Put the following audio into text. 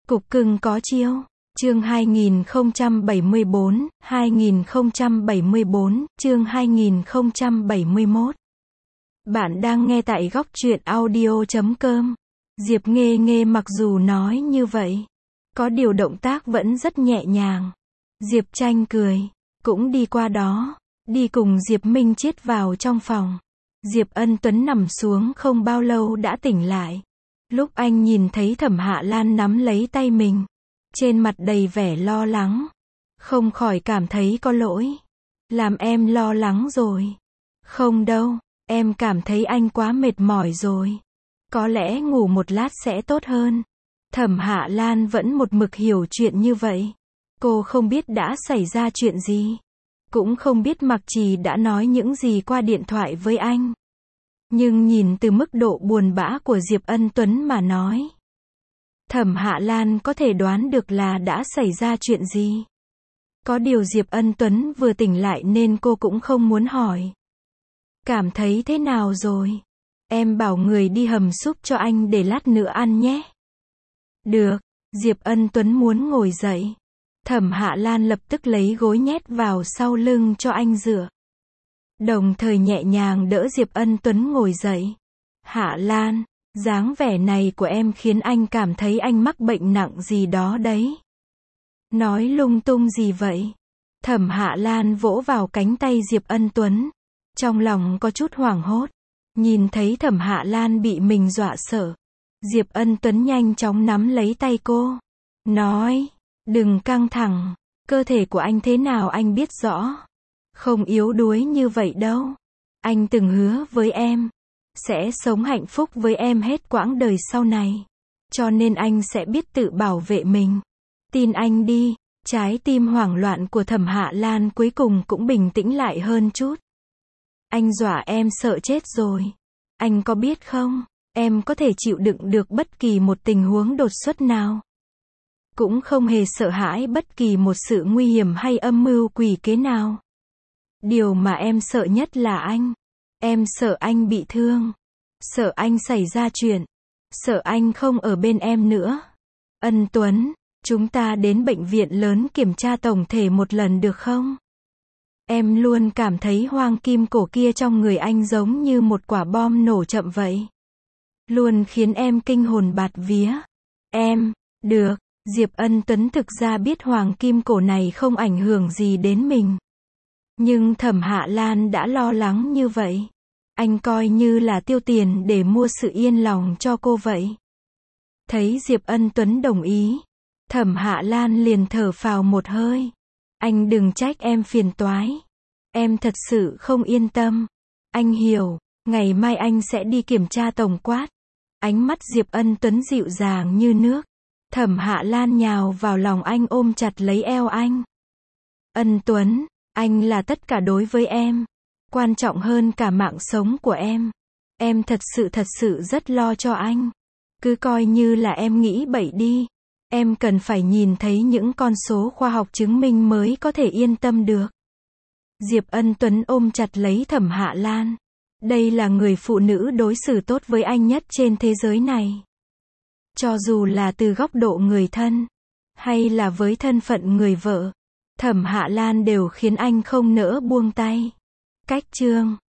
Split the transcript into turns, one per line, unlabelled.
Cục cưng có chiêu. Chương 2074, chương 2071. Bạn đang nghe tại góc truyện audio.com. Diệp Nghê Nghê mặc dù nói như vậy, có điều động tác vẫn rất nhẹ nhàng. Diệp Tranh cười, cũng đi qua đó, đi cùng Diệp Minh Chiết vào trong phòng. Diệp Ân Tuấn nằm xuống không bao lâu đã tỉnh lại. Lúc anh nhìn thấy Thẩm Hạ Lan nắm lấy tay mình, trên mặt đầy vẻ lo lắng, không khỏi cảm thấy có lỗi. Làm em lo lắng rồi. Không đâu, em cảm thấy anh quá mệt mỏi rồi. Có lẽ ngủ một lát sẽ tốt hơn. Thẩm Hạ Lan vẫn một mực hiểu chuyện như vậy. Cô không biết đã xảy ra chuyện gì, cũng không biết Mạc Trì đã nói những gì qua điện thoại với anh. Nhưng nhìn từ mức độ buồn bã của Diệp Ân Tuấn mà nói, Thẩm Hạ Lan có thể đoán được là đã xảy ra chuyện gì. Có điều Diệp Ân Tuấn vừa tỉnh lại nên cô cũng không muốn hỏi. Cảm thấy thế nào rồi? Em bảo người đi hầm súp cho anh để lát nữa ăn nhé. Được. Diệp Ân Tuấn muốn ngồi dậy. Thẩm Hạ Lan lập tức lấy gối nhét vào sau lưng cho anh dựa, đồng thời nhẹ nhàng đỡ Diệp Ân Tuấn ngồi dậy. Hạ Lan, dáng vẻ này của em khiến anh cảm thấy anh mắc bệnh nặng gì đó đấy. Nói lung tung gì vậy? Thẩm Hạ Lan vỗ vào cánh tay Diệp Ân Tuấn, trong lòng có chút hoảng hốt. Nhìn thấy Thẩm Hạ Lan bị mình dọa sợ, Diệp Ân Tuấn nhanh chóng nắm lấy tay cô, nói, đừng căng thẳng, cơ thể của anh thế nào anh biết rõ. Không yếu đuối như vậy đâu. Anh từng hứa với em, sẽ sống hạnh phúc với em hết quãng đời sau này. Cho nên anh sẽ biết tự bảo vệ mình. Tin anh đi. Trái tim hoảng loạn của Thẩm Hạ Lan cuối cùng cũng bình tĩnh lại hơn chút. Anh dọa em sợ chết rồi. Anh có biết không, em có thể chịu đựng được bất kỳ một tình huống đột xuất nào. Cũng không hề sợ hãi bất kỳ một sự nguy hiểm hay âm mưu quỷ kế nào. Điều mà em sợ nhất là anh. Em sợ anh bị thương. Sợ anh xảy ra chuyện. Sợ anh không ở bên em nữa. Ân Tuấn, chúng ta đến bệnh viện lớn kiểm tra tổng thể một lần được không? Em luôn cảm thấy hoàng kim cổ kia trong người anh giống như một quả bom nổ chậm vậy. Luôn khiến em kinh hồn bạt vía. Em, được. Diệp Ân Tuấn thực ra biết hoàng kim cổ này không ảnh hưởng gì đến mình. Nhưng Thẩm Hạ Lan đã lo lắng như vậy. Anh coi như là tiêu tiền để mua sự yên lòng cho cô vậy. Thấy Diệp Ân Tuấn đồng ý, Thẩm Hạ Lan liền thở phào một hơi. Anh đừng trách em phiền toái. Em thật sự không yên tâm. Anh hiểu, ngày mai anh sẽ đi kiểm tra tổng quát. Ánh mắt Diệp Ân Tuấn dịu dàng như nước. Thẩm Hạ Lan nhào vào lòng anh ôm chặt lấy eo anh. Ân Tuấn, anh là tất cả đối với em. Quan trọng hơn cả mạng sống của em. Em thật sự rất lo cho anh. Cứ coi như là em nghĩ bậy đi. Em cần phải nhìn thấy những con số khoa học chứng minh mới có thể yên tâm được. Diệp Ân Tuấn ôm chặt lấy Thẩm Hạ Lan. Đây là người phụ nữ đối xử tốt với anh nhất trên thế giới này. Cho dù là từ góc độ người thân, hay là với thân phận người vợ, Thẩm Hạ Lan đều khiến anh không nỡ buông tay. Cách chương